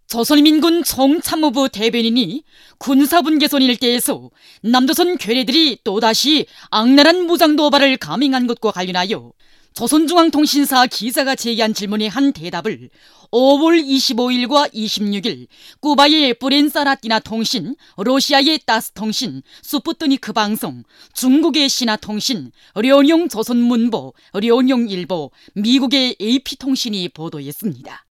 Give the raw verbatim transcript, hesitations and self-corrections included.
조선인민군 총참모부 대변인이 군사분 개선 일대에서 남조선 괴뢰들이 또다시 악랄한 무장 도발을 감행한 것과 관련하여 조선중앙통신사 기자가 제기한 질문의 한 대답을 오월 이십오일과 이십육일 쿠바의 프렌사라띠나 통신, 러시아의 따스통신, 스푸트니크 방송, 중국의 신화통신, 련용 조선문보, 련용일보, 미국의 에이피통신이 보도했습니다.